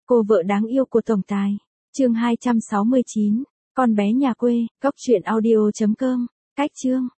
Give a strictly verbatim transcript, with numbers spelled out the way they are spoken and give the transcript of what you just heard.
Cô vợ đáng yêu của tổng tài. Chương hai trăm sáu mươi chín. Con bé nhà quê, cốc truyện audio chấm com. Cách chương.